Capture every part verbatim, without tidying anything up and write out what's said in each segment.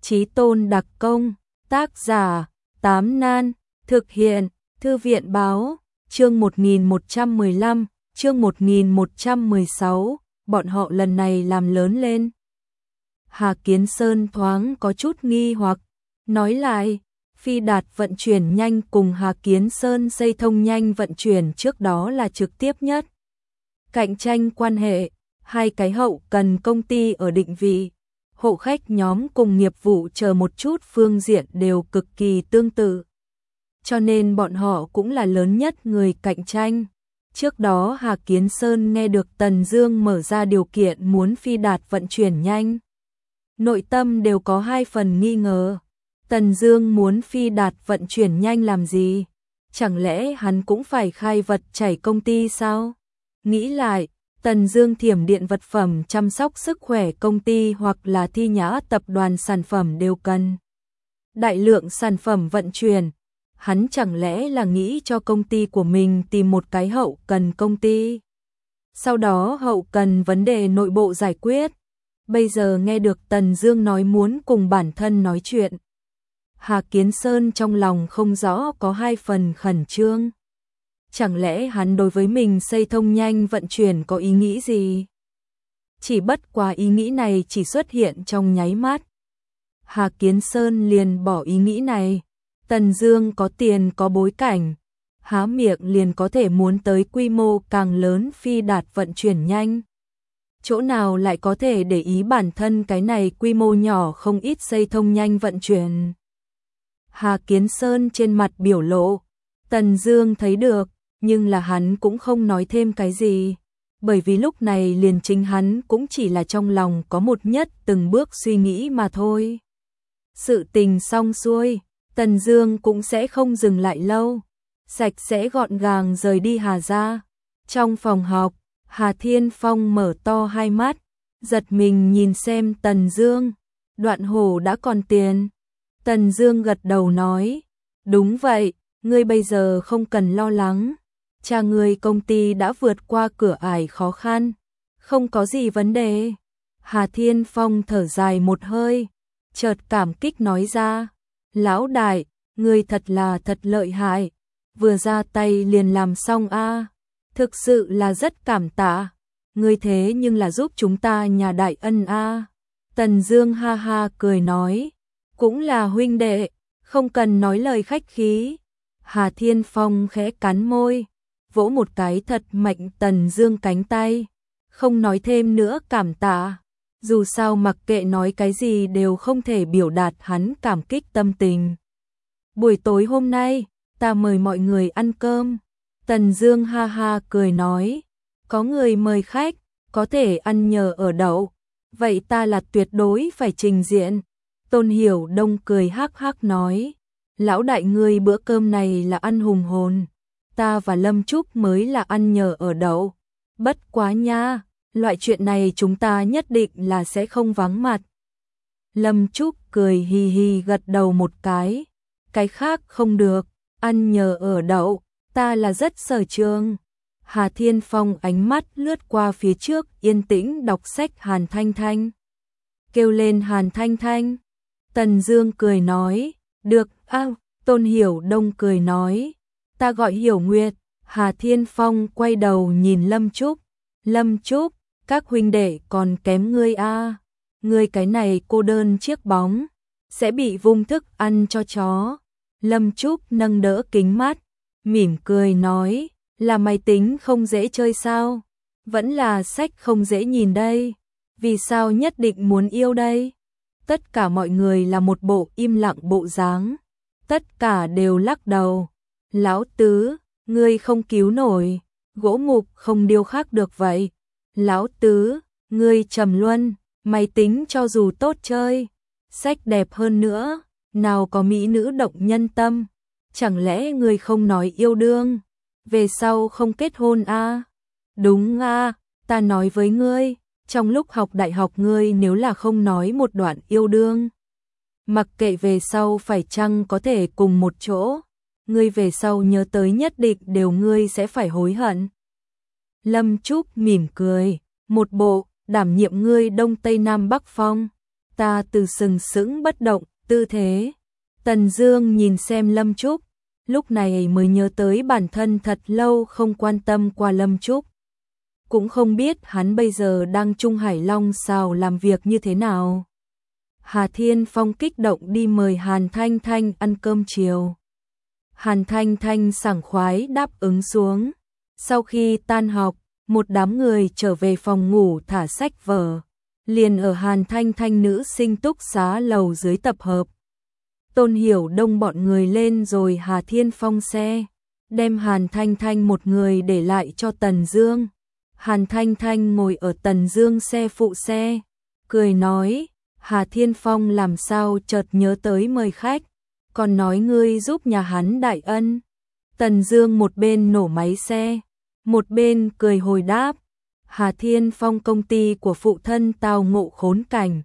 Chí Tôn đặc công, tác giả, Tám Nan, thực hiện, Thư viện báo, chương một nghìn một trăm mười lăm, chương một nghìn một trăm mười sáu, bọn họ lần này làm lớn lên. Hà Kiến Sơn thoáng có chút nghi hoặc, nói lại, Phi Đạt vận chuyển nhanh cùng Hà Kiến Sơn xây thông nhanh vận chuyển trước đó là trực tiếp nhất. Cạnh tranh quan hệ, hai cái hậu cần công ty ở định vị, hộ khách nhóm cùng nghiệp vụ chờ một chút phương diện đều cực kỳ tương tự. Cho nên bọn họ cũng là lớn nhất người cạnh tranh. Trước đó Hà Kiến Sơn nghe được Tần Dương mở ra điều kiện muốn Phi Đạt vận chuyển nhanh. Nội tâm đều có hai phần nghi ngờ. Tần Dương muốn Phi Đạt vận chuyển nhanh làm gì? Chẳng lẽ hắn cũng phải khai vật chảy công ty sao? Nghĩ lại, Tần Dương thiểm điện vật phẩm chăm sóc sức khỏe công ty hoặc là Thi Nhã tập đoàn sản phẩm đều cần đại lượng sản phẩm vận chuyển. Hắn chẳng lẽ là nghĩ cho công ty của mình tìm một cái hậu cần công ty. Sau đó hậu cần vấn đề nội bộ giải quyết. Bây giờ nghe được Tần Dương nói muốn cùng bản thân nói chuyện. Hà Kiến Sơn trong lòng không rõ có hai phần khẩn trương. Chẳng lẽ hắn đối với mình xây thông nhanh vận chuyển có ý nghĩ gì? Chỉ bất quá ý nghĩ này chỉ xuất hiện trong nháy mắt. Hà Kiến Sơn liền bỏ ý nghĩ này. Tần Dương có tiền có bối cảnh, há miệng liền có thể muốn tới quy mô càng lớn Phi Đạt vận chuyển nhanh. Chỗ nào lại có thể để ý bản thân cái này quy mô nhỏ không ít xây thông nhanh vận chuyển. Hà Kiến Sơn trên mặt biểu lộ, Tần Dương thấy được, nhưng là hắn cũng không nói thêm cái gì, bởi vì lúc này liền chính hắn cũng chỉ là trong lòng có một nhất từng bước suy nghĩ mà thôi. Sự tình xong xuôi, Tần Dương cũng sẽ không dừng lại lâu, sạch sẽ gọn gàng rời đi Hà gia. Trong phòng họp, Hà Thiên Phong mở to hai mắt, giật mình nhìn xem Tần Dương. Đoạn Hổ đã còn tiền. Tần Dương gật đầu nói, đúng vậy, ngươi bây giờ không cần lo lắng. Cha ngươi công ty đã vượt qua cửa ải khó khăn, không có gì vấn đề. Hà Thiên Phong thở dài một hơi, chợt cảm kích nói ra, lão đại, ngươi thật là thật lợi hại, vừa ra tay liền làm xong a, thực sự là rất cảm tạ, ngươi thế nhưng là giúp chúng ta nhà đại ân a. Tần Dương ha ha cười nói, cũng là huynh đệ, không cần nói lời khách khí. Hà Thiên Phong khẽ cắn môi, vỗ một cái thật mạnh Tần Dương cánh tay, không nói thêm nữa cảm tạ. Dù sao mặc kệ nói cái gì đều không thể biểu đạt hắn cảm kích tâm tình. Buổi tối hôm nay, ta mời mọi người ăn cơm. Tần Dương ha ha cười nói, có người mời khách, có thể ăn nhờ ở đậu, vậy ta là tuyệt đối phải trình diện. Tôn Hiểu Đông cười hắc hắc nói, lão đại ngươi bữa cơm này là ăn hùng hồn, ta và Lâm Trúc mới là ăn nhờ ở đậu. Bất quá nha, loại chuyện này chúng ta nhất định là sẽ không vắng mặt. Lâm Trúc cười hì hì gật đầu một cái, cái khác không được, ăn nhờ ở đậu, ta là rất sở trường. Hà Thiên Phong ánh mắt lướt qua phía trước yên tĩnh đọc sách Hàn Thanh Thanh. Kêu lên Hàn Thanh Thanh. Tần Dương cười nói, được, a. Tôn Hiểu Đông cười nói, ta gọi Hiểu Nguyệt. Hà Thiên Phong quay đầu nhìn Lâm Trúc, Lâm Trúc, các huynh đệ còn kém ngươi a, ngươi cái này cô đơn chiếc bóng, sẽ bị vung thức ăn cho chó. Lâm Trúc nâng đỡ kính mắt, mỉm cười nói, là máy tính không dễ chơi sao? Vẫn là sách không dễ nhìn đây, vì sao nhất định muốn yêu đây? Tất cả mọi người là một bộ im lặng bộ dáng, tất cả đều lắc đầu. Lão Tứ, ngươi không cứu nổi, gỗ mục không điêu khắc được vậy. Lão Tứ, ngươi trầm luân, máy tính cho dù tốt chơi, sách đẹp hơn nữa, nào có mỹ nữ động nhân tâm, chẳng lẽ ngươi không nói yêu đương, về sau không kết hôn a? À? Đúng a, à, ta nói với ngươi, trong lúc học đại học ngươi nếu là không nói một đoạn yêu đương, mặc kệ về sau phải chăng có thể cùng một chỗ, ngươi về sau nhớ tới nhất định đều ngươi sẽ phải hối hận. Lâm Trúc mỉm cười, một bộ đảm nhiệm ngươi Đông Tây Nam Bắc Phong, Ta từ sừng sững bất động, tư thế. Tần Dương nhìn xem Lâm Trúc, lúc này mới nhớ tới bản thân thật lâu không quan tâm qua Lâm Trúc. Cũng không biết hắn bây giờ đang Trung Hải Long Xào làm việc như thế nào. Hà Thiên Phong kích động đi mời Hàn Thanh Thanh ăn cơm chiều. Hàn Thanh Thanh sảng khoái đáp ứng xuống. Sau khi tan học, một đám người trở về phòng ngủ thả sách vở. Liền ở Hàn Thanh Thanh nữ sinh túc xá lầu dưới tập hợp. Tôn Hiểu Đông bọn người lên rồi Hà Thiên Phong xe, đem Hàn Thanh Thanh một người để lại cho Tần Dương. Hàn Thanh Thanh ngồi ở Tần Dương xe phụ xe, cười nói, Hà Thiên Phong làm sao chợt nhớ tới mời khách, còn nói ngươi giúp nhà hắn đại ân. Tần Dương một bên nổ máy xe, một bên cười hồi đáp, Hà Thiên Phong công ty của phụ thân tao ngộ khốn cảnh,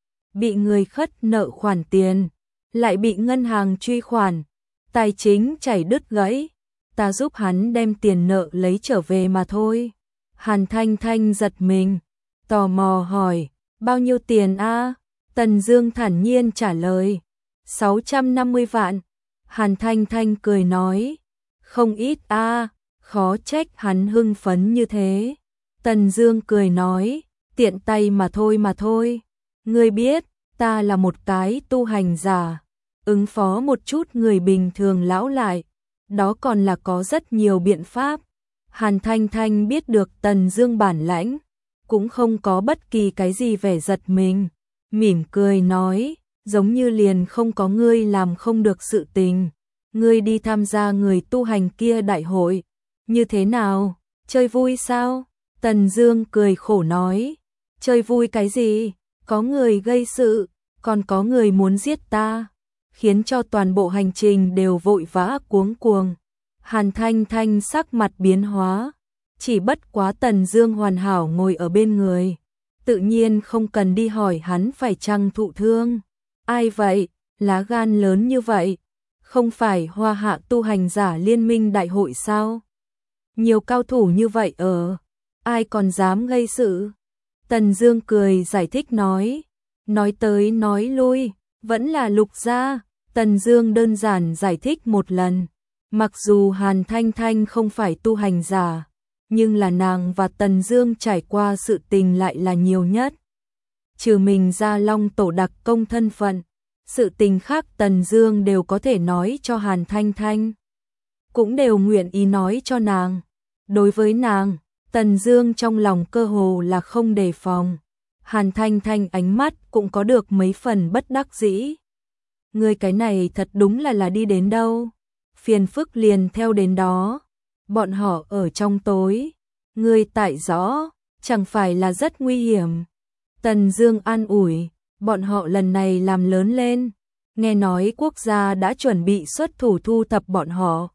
bị người khất nợ khoản tiền, lại bị ngân hàng truy khoản, tài chính chảy đứt gãy, ta giúp hắn đem tiền nợ lấy trở về mà thôi. Hàn Thanh Thanh giật mình, tò mò hỏi, bao nhiêu tiền a? Tần Dương thản nhiên trả lời, sáu trăm năm mươi vạn. Hàn Thanh Thanh cười nói, không ít a, khó trách hắn hưng phấn như thế. Tần Dương cười nói, tiện tay mà thôi mà thôi. Ngươi biết, ta là một cái tu hành giả, ứng phó một chút người bình thường lão lại, đó còn là có rất nhiều biện pháp. Hàn Thanh Thanh biết được Tần Dương bản lãnh, cũng không có bất kỳ cái gì vẻ giật mình, mỉm cười nói, giống như liền không có ngươi làm không được sự tình. Ngươi đi tham gia người tu hành kia đại hội, như thế nào, chơi vui sao? Tần Dương cười khổ nói, chơi vui cái gì, có người gây sự, còn có người muốn giết ta, khiến cho toàn bộ hành trình đều vội vã cuống cuồng. Hàn Thanh Thanh sắc mặt biến hóa, chỉ bất quá Tần Dương hoàn hảo ngồi ở bên người, tự nhiên không cần đi hỏi hắn phải chăng thụ thương. Ai vậy, lá gan lớn như vậy, không phải Hoa Hạ tu hành giả liên minh đại hội sao? Nhiều cao thủ như vậy ở, ai còn dám gây sự? Tần Dương cười giải thích nói, nói tới nói lui, vẫn là Lục gia. Tần Dương đơn giản giải thích một lần, mặc dù Hàn Thanh Thanh không phải tu hành giả, nhưng là nàng và Tần Dương trải qua sự tình lại là nhiều nhất. Trừ mình ra Long tổ đặc công thân phận, sự tình khác Tần Dương đều có thể nói cho Hàn Thanh Thanh, cũng đều nguyện ý nói cho nàng. Đối với nàng, Tần Dương trong lòng cơ hồ là không đề phòng. Hàn Thanh Thanh ánh mắt cũng có được mấy phần bất đắc dĩ. Ngươi cái này thật đúng là là đi đến đâu, phiền phức liền theo đến đó. Bọn họ ở trong tối, ngươi tại rõ, chẳng phải là rất nguy hiểm. Tần Dương an ủi, bọn họ lần này làm lớn lên, nghe nói quốc gia đã chuẩn bị xuất thủ thu thập bọn họ.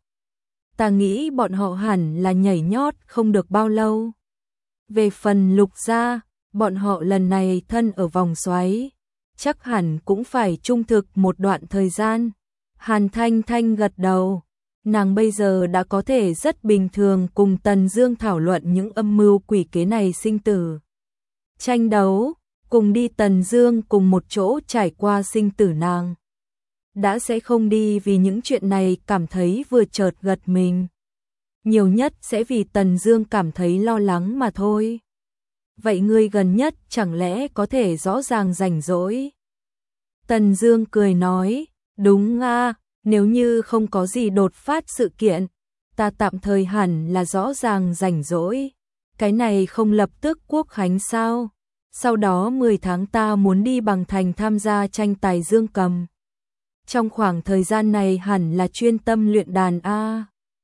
Ta nghĩ bọn họ hẳn là nhảy nhót không được bao lâu. Về phần Lục gia, bọn họ lần này thân ở vòng xoáy, chắc hẳn cũng phải trung thực một đoạn thời gian. Hàn Thanh Thanh gật đầu, nàng bây giờ đã có thể rất bình thường cùng Tần Dương thảo luận những âm mưu quỷ kế này sinh tử. Tranh đấu, cùng đi Tần Dương cùng một chỗ trải qua sinh tử nàng. Đã sẽ không đi vì những chuyện này cảm thấy vừa chợt gật mình. Nhiều nhất sẽ vì Tần Dương cảm thấy lo lắng mà thôi. Vậy ngươi gần nhất chẳng lẽ có thể rõ ràng rảnh rỗi? Tần Dương cười nói, đúng a, nếu như không có gì đột phát sự kiện, ta tạm thời hẳn là rõ ràng rảnh rỗi. Cái này không lập tức quốc khánh sao? Sau đó mười tháng ta muốn đi Bằng Thành tham gia tranh tài dương cầm. Trong khoảng thời gian này hẳn là chuyên tâm luyện đàn a.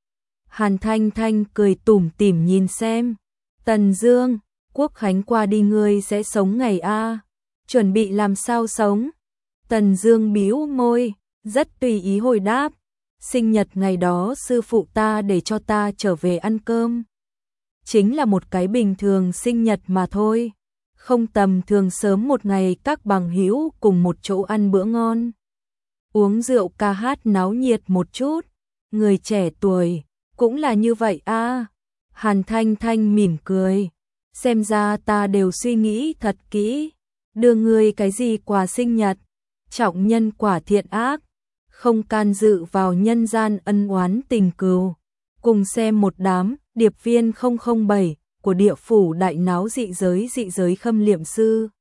Hàn Thanh Thanh cười tủm tỉm nhìn xem. Tần Dương, quốc khánh qua đi ngươi sẽ sống ngày a? Chuẩn bị làm sao sống? Tần Dương bĩu môi, rất tùy ý hồi đáp. Sinh nhật ngày đó sư phụ ta để cho ta trở về ăn cơm. Chính là một cái bình thường sinh nhật mà thôi. Không tầm thường sớm một ngày các bằng hữu cùng một chỗ ăn bữa ngon. Uống rượu ca hát náo nhiệt một chút. Người trẻ tuổi, cũng là như vậy a. Hàn Thanh Thanh mỉm cười. Xem ra ta đều suy nghĩ thật kỹ. đưa ngươi cái gì quà sinh nhật, trọng nhân quả thiện ác, không can dự vào nhân gian ân oán tình cừu. Cùng xem một đám điệp viên không không bảy của địa phủ đại náo dị giới dị giới khâm liệm sư.